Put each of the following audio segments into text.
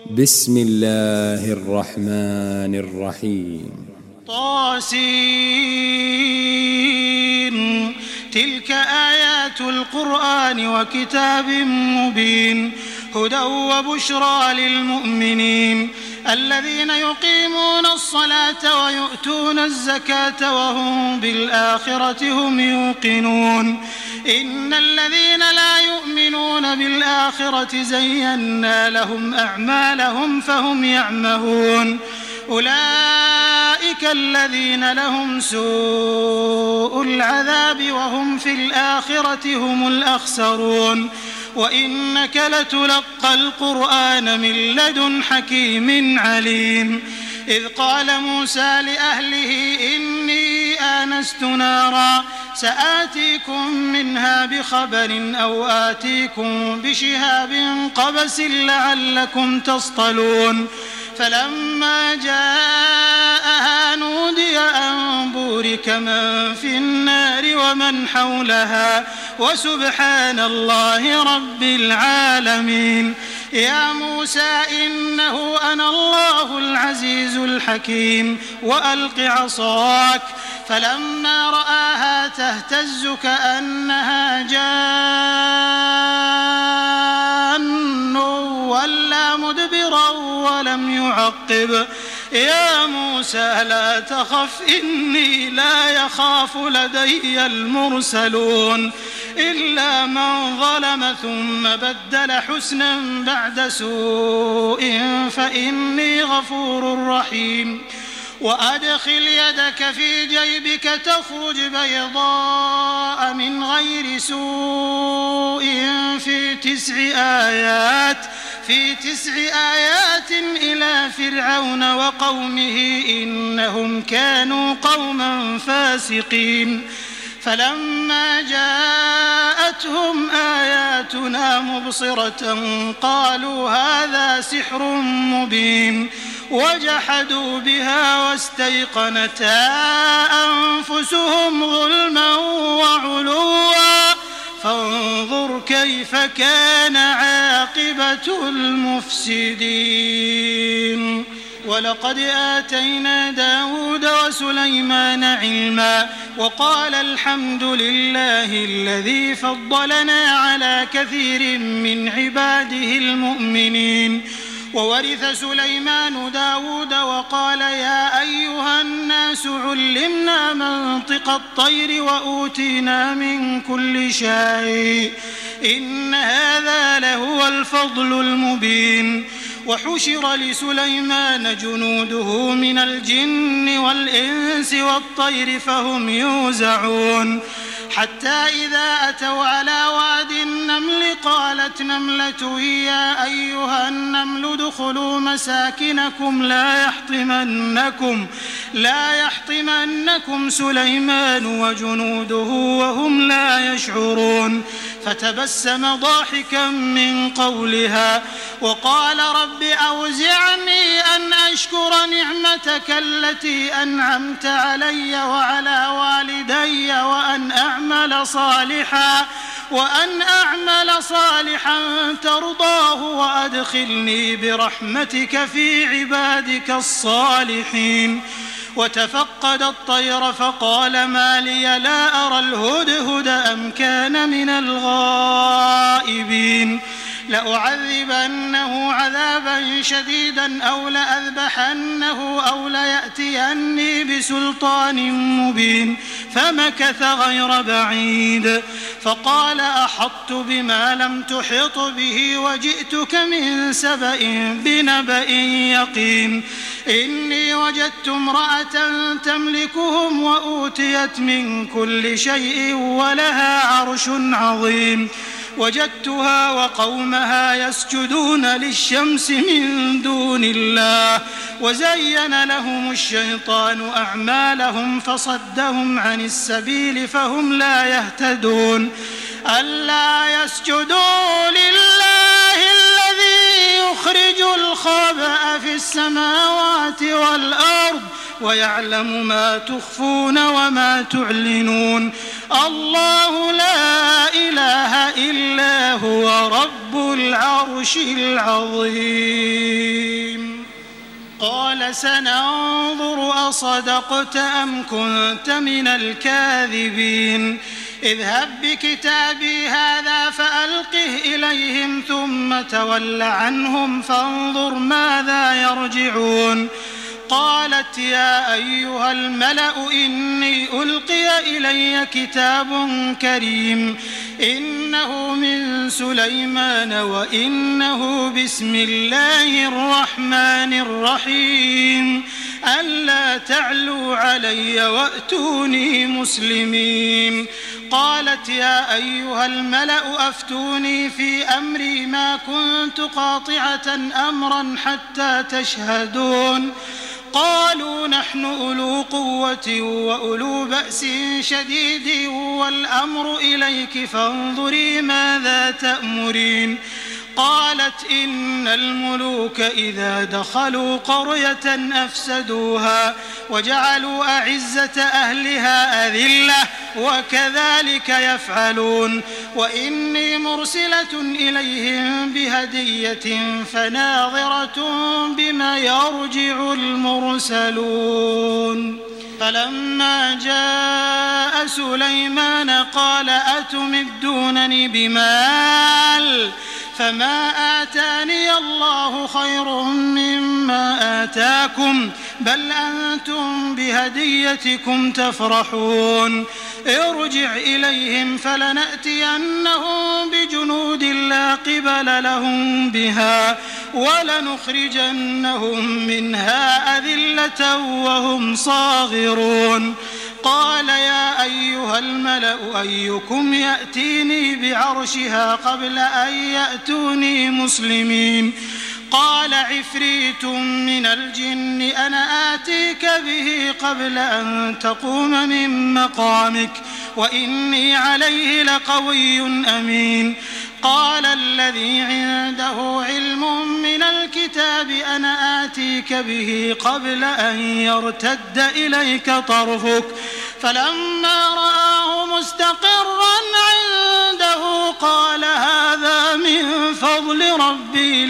بسم الله الرحمن الرحيم. طاسين. تلك آيات القرآن وكتاب مبين هدى وبشرى للمؤمنين الذين يقيمون الصلاة ويؤتون الزكاة وهم بالآخرة هم يوقنون إن الذين لا يؤمنون بالآخرة زينا لهم أعمالهم فهم يعمهون أولئك الذين لهم سوء العذاب وهم في الآخرة هم الأخسرون وإنك لتلقى القرآن من لدن حكيم عليم إذ قال موسى لأهله إني آنست نارا سآتيكم منها بخبر أو آتيكم بشهاب قبس لعلكم تصطلون فلما جاءها نودي أن بورك من في النار ومن حولها وسبحان الله رب العالمين يا موسى إنه أنا الله العزيز الحكيم وألق عصاك فلما رآها تهتز كأنها جان ولى مدبرا ولم يعقب يا موسى لا تخف إني لا يخاف لدي المرسلون إلا من ظلم ثم بدل حسنا بعد سوء فإني غفور رحيم وأدخل يدك في جيبك تخرج بيضاء من غير سوء في 9 آيات إلى فرعون وقومه إنهم كانوا قوما فاسقين فلما جاءتهم آياتنا مبصرة قالوا هذا سحر مبين وجحدوا بها واستيقنتها أنفسهم ظلما وعلوا فانظر كيف كان عاقبة المفسدين ولقد آتينا داود وسليمان علما وقال الحمد لله الذي فضلنا على كثير من عباده المؤمنين وورث سليمان داود وقال يا أيها الناس علمنا منطق الطير وأوتينا من كل شيء إن هذا لهو الفضل المبين وحشر لسليمان جنوده من الجن والإنس والطير فهم يوزعون حتى إذا أتوا على واد النمل قالت نملة يا أيها النمل ادخلوا مساكنكم لا يحطمنكم سليمان وجنوده وهم لا يشعرون فتبسم ضاحكا من قولها وقال رب أوزعني أن أشكر نعمتك التي أنعمت علي وعلى والدي وأن أعمل صالحا ترضاه وأدخلني برحمتك في عبادك الصالحين وتفقد الطير فقال ما لي لا أرى الهدهد أم كان من الغائبين لأعذبنه عذابا شديدا أو لأذبحنه أو ليأتيني بسلطان مبين فمكث غير بعيد فقال أحطت بما لم تحط به وجئتك من سبأ بنبأ يقين إني وجدت امرأة تملكهم وأوتيت من كل شيء ولها عرش عظيم وجدتها وقومها يسجدون للشمس من دون الله وزين لهم الشيطان أعمالهم فصدهم عن السبيل فهم لا يهتدون ألا يسجدوا لله الذي يخرج الخبأ في السماوات والأرض ويعلم ما تخفون وما تعلنون الله لا إله إلا هو رب العرش العظيم. قال سننظر أصدقت أم كنت من الكاذبين اذهب بكتابي هذا فألقه إليهم ثم تول عنهم فانظر ماذا يرجعون قالت يا أيها الملأ إني ألقي إلي كتاب كريم إنه من سليمان وإنه بسم الله الرحمن الرحيم ألا تعلوا علي وأتوني مسلمين قالت يا أيها الملأ أفتوني في أمري ما كنت قاطعة أمرا حتى تشهدون قالوا نحن أولو قوة وأولو بأس شديد والأمر إليك فانظري ماذا تأمرين قالت إن الملوك إذا دخلوا قرية أفسدوها وجعلوا أعزة أهلها أذلة وكذلك يفعلون وإني مرسلة إليهم بهدية فناظرة بما يرجع المرسلون فلما جاء سليمان قال أتمدونني بمال فما آتاني الله خير مما آتاكم بل أنتم بهديتكم تفرحون ارجع إليهم فلنأتينهم بجنود لا قبل لهم بها ولنخرجنهم منها أذلة وهم صاغرون قال يا أيها الملأ أيكم يأتيني بعرشها قبل أن يأتوني مسلمين قال عفريت من الجن أنا آتيك به قبل أن تقوم من مقامك وإني عليه لقوي أمين قال الذي عنده علم من الكتاب أنا آتيك به قبل أن يرتد إليك طرفك فلما رآه مستقرا عنده قال هذا من فضل ربي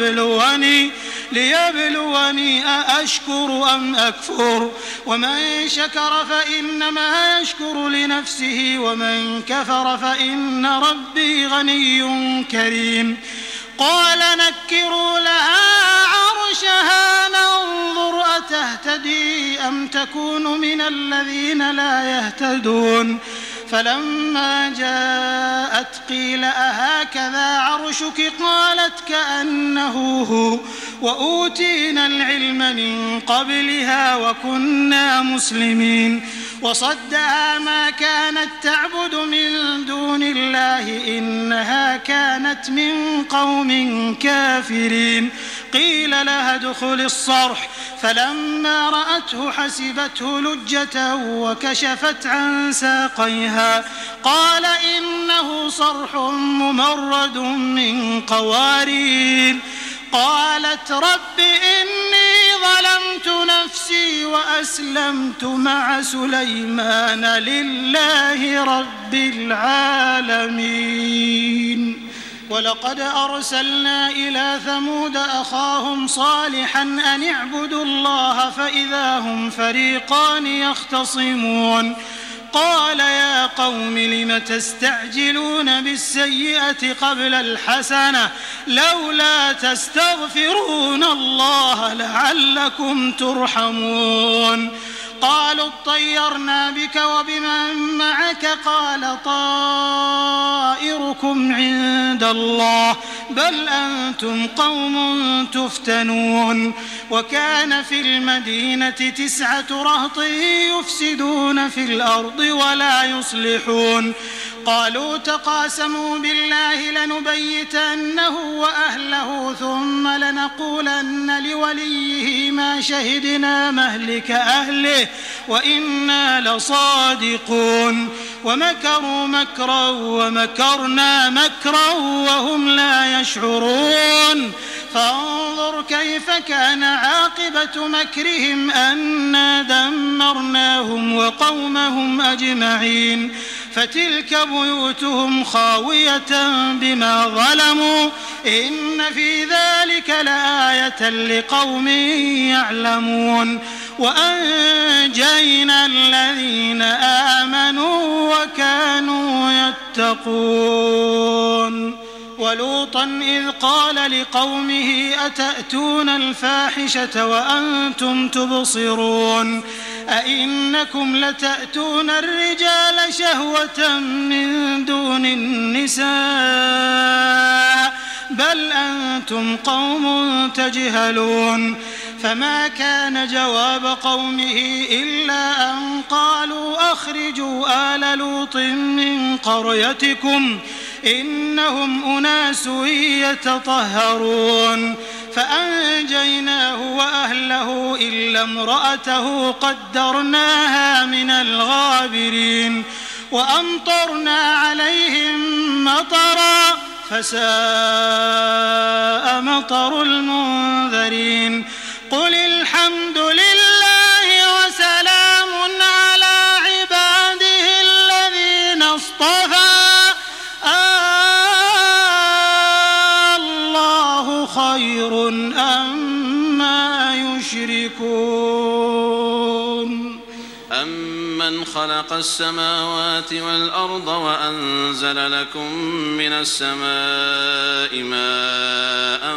ليبلوني أأشكر أم أكفر ومن شكر فإنما يشكر لنفسه ومن كفر فإن ربي غني كريم قال نكروا لها عرشها ننظر أتهتدي أم تكون من الذين لا يهتدون فلما جاءت قيل أهكذا عرشك قالت كأنه هو وأوتينا العلم من قبلها وكنا مسلمين وصدها ما كانت تعبد من دون الله إنها كانت من قوم كافرين قيل لها ادخل الصرح فلما رأته حسبته لجة وكشفت عن ساقيها قال إنه صرح ممرد من قوارير قالت رب إني ظلمت نفسي وأسلمت مع سليمان لله رب العالمين ولقد أرسلنا إلى ثمود أخاهم صالحا أن اعبدوا الله فإذا هم فريقان يختصمون قال يا قوم لم تستعجلون بالسيئة قبل الحسنة لولا تستغفرون الله لعلكم ترحمون قالوا اطيرنا بك وبمن معك قال طائركم عند الله بل أنتم قوم تفتنون وكان في المدينة 9 رهط يفسدون في الأرض ولا يصلحون قالوا تقاسموا بالله لنبيتنه وأهله ثم لنقولن لوليه ما شهدنا مهلك أهله وإنا لصادقون ومكروا مكرا ومكرنا مكرا وهم لا يشعرون فانظر كيف كان عاقبة مكرهم أنا دمرناهم وقومهم أجمعين فتلك بيوتهم خاوية بما ظلموا إن في ذلك لآية لقوم يعلمون وأنجينا الذين آمنوا وكانوا يتقون ولوطا إذ قال لقومه أتأتون الفاحشة وأنتم تبصرون أئنكم لتأتون الرجال شهوة من دون النساء بل أنتم قوم تجهلون فما كان جواب قومه إلا أن قالوا أخرجوا آل لوط من قريتكم إنهم أناس يتطهرون فأنجيناه وأهله إلا امرأته قدرناها من الغابرين وأمطرنا عليهم مطرا فساء مطر المنذرين قل الحمد لله وسلام على عباده الذين اصطفى الله خير أما يشركون أمن خلق السماوات والأرض وأنزل لكم من السماء ماء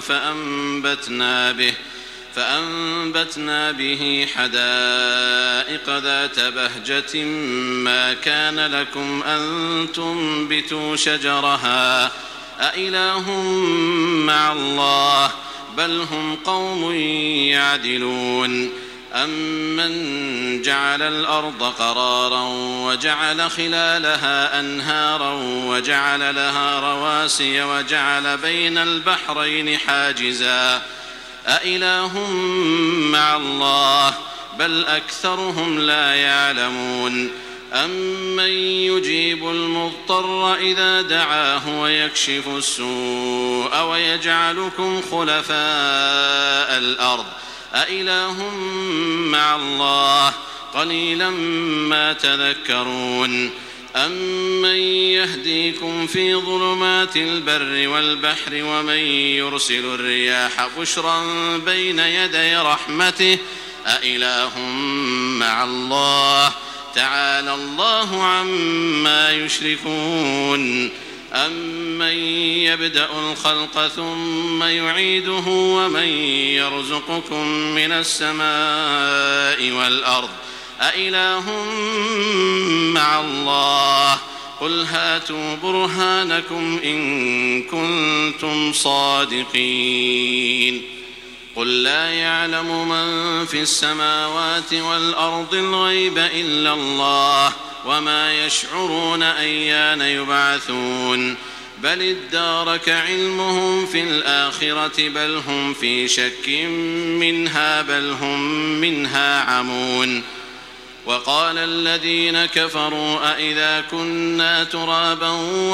فأنبتنا به حدائق ذات بهجة ما كان لكم أن تنبتوا شجرها أإله مع الله بل هم قوم يعدلون أمن جعل الأرض قرارا وجعل خلالها أنهارا وجعل لها رواسي وجعل بين البحرين حاجزا أإله مع الله بل أكثرهم لا يعلمون أمن يجيب المضطر إذا دعاه ويكشف السوء ويجعلكم خلفاء الأرض أإله مع الله قليلا ما تذكرون أمن يهديكم في ظلمات البر والبحر ومن يرسل الرياح بشرا بين يدي رحمته أإله مع الله تعالى الله عما يشركون أمن يبدأ الخلق ثم يعيده ومن يرزقكم من السماء والأرض أإله مع الله قل هاتوا برهانكم إن كنتم صادقين قل لا يعلم من في السماوات والأرض الغيب إلا الله وما يشعرون أيان يبعثون بل ادارك علمهم في الآخرة بل هم في شك منها بل هم منها عمون وقال الذين كفروا أئذا كنا ترابا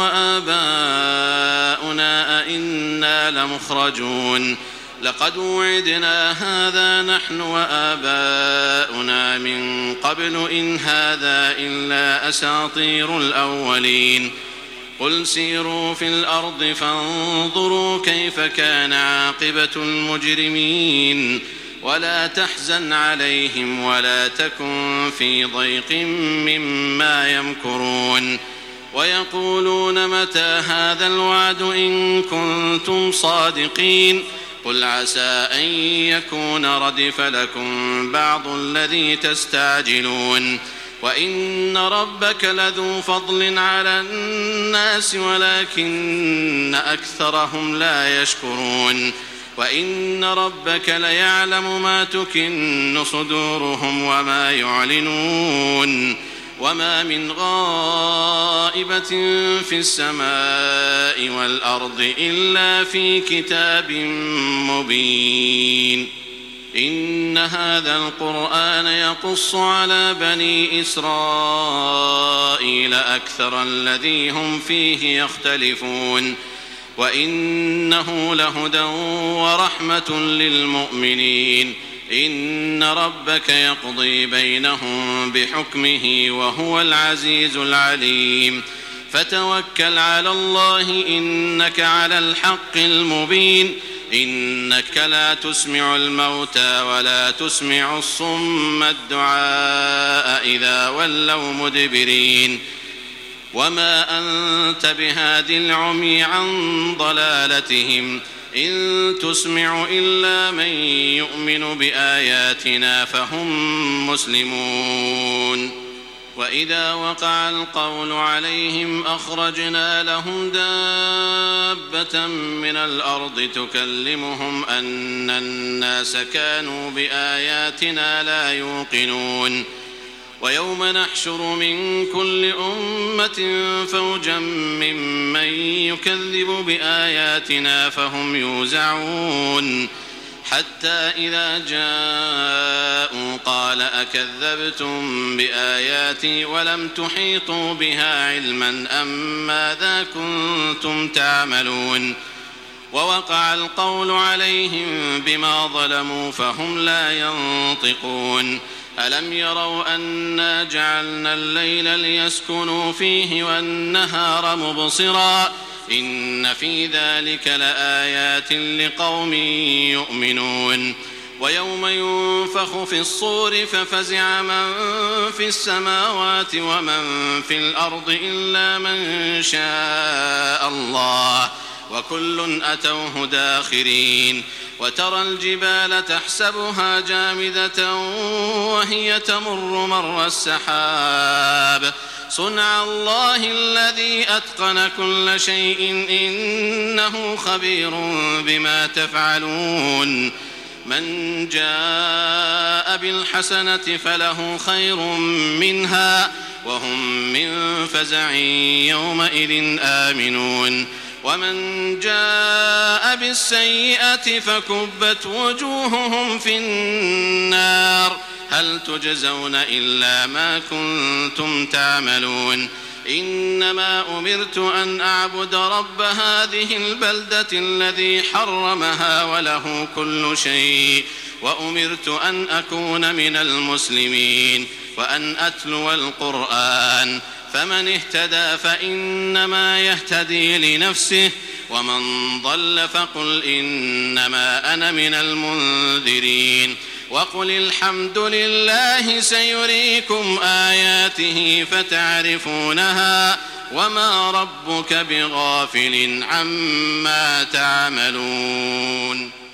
وآباؤنا أئنا لمخرجون لقد وعدنا هذا نحن وآباؤنا من قبل إن هذا إلا أساطير الأولين قل سيروا في الأرض فانظروا كيف كان عاقبة المجرمين ولا تحزن عليهم ولا تكن في ضيق مما يمكرون ويقولون متى هذا الوعد إن كنتم صادقين قل عسى أن يكون ردف لكم بعض الذي تستعجلون وإن ربك لذو فضل على الناس ولكن أكثرهم لا يشكرون وإن ربك ليعلم ما تكن صدورهم وما يعلنون وما من غائبة في السماء والأرض إلا في كتاب مبين إن هذا القرآن يقص على بني إسرائيل أكثر الذي هم فيه يختلفون وإنه لهدى ورحمة للمؤمنين إن ربك يقضي بينهم بحكمه وهو العزيز العليم فتوكل على الله إنك على الحق المبين إنك لا تسمع الموتى ولا تسمع الصم الدعاء إذا ولوا مدبرين وما أنت بهاد العمي عن ضلالتهم إن تسمع إلا من يؤمن بآياتنا فهم مسلمون وإذا وقع القول عليهم أخرجنا لهم دابة من الأرض تكلمهم أن الناس كانوا بآياتنا لا يوقنون ويوم نحشر من كل أمة فوجا ممن يكذب بآياتنا فهم يوزعون حتى إذا جاءوا قال أكذبتم بآياتي ولم تحيطوا بها علما أم ماذا كنتم تعملون ووقع القول عليهم بما ظلموا فهم لا ينطقون ألم يروا أنا جعلنا الليل ليسكنوا فيه والنهار مبصرا إن في ذلك لآيات لقوم يؤمنون ويوم ينفخ في الصور ففزع من في السماوات ومن في الأرض إلا من شاء الله وكل أتوه داخرين وترى الجبال تحسبها جامدة وهي تمر مر السحاب صنع الله الذي أتقن كل شيء إنه خبير بما تفعلون من جاء بالحسنة فله خير منها وهم من فزع يومئذ آمنون ومن جاء بالسيئة فكبت وجوههم في النار هل تجزون إلا ما كنتم تعملون إنما أمرت أن أعبد رب هذه البلدة الذي حرمها وله كل شيء وأمرت أن أكون من المسلمين وأن أتلو القرآن فمن اهتدى فإنما يهتدي لنفسه ومن ضل فقل إنما أنا من المنذرين وقل الحمد لله سيريكم آياته فتعرفونها وما ربك بغافل عما تعملون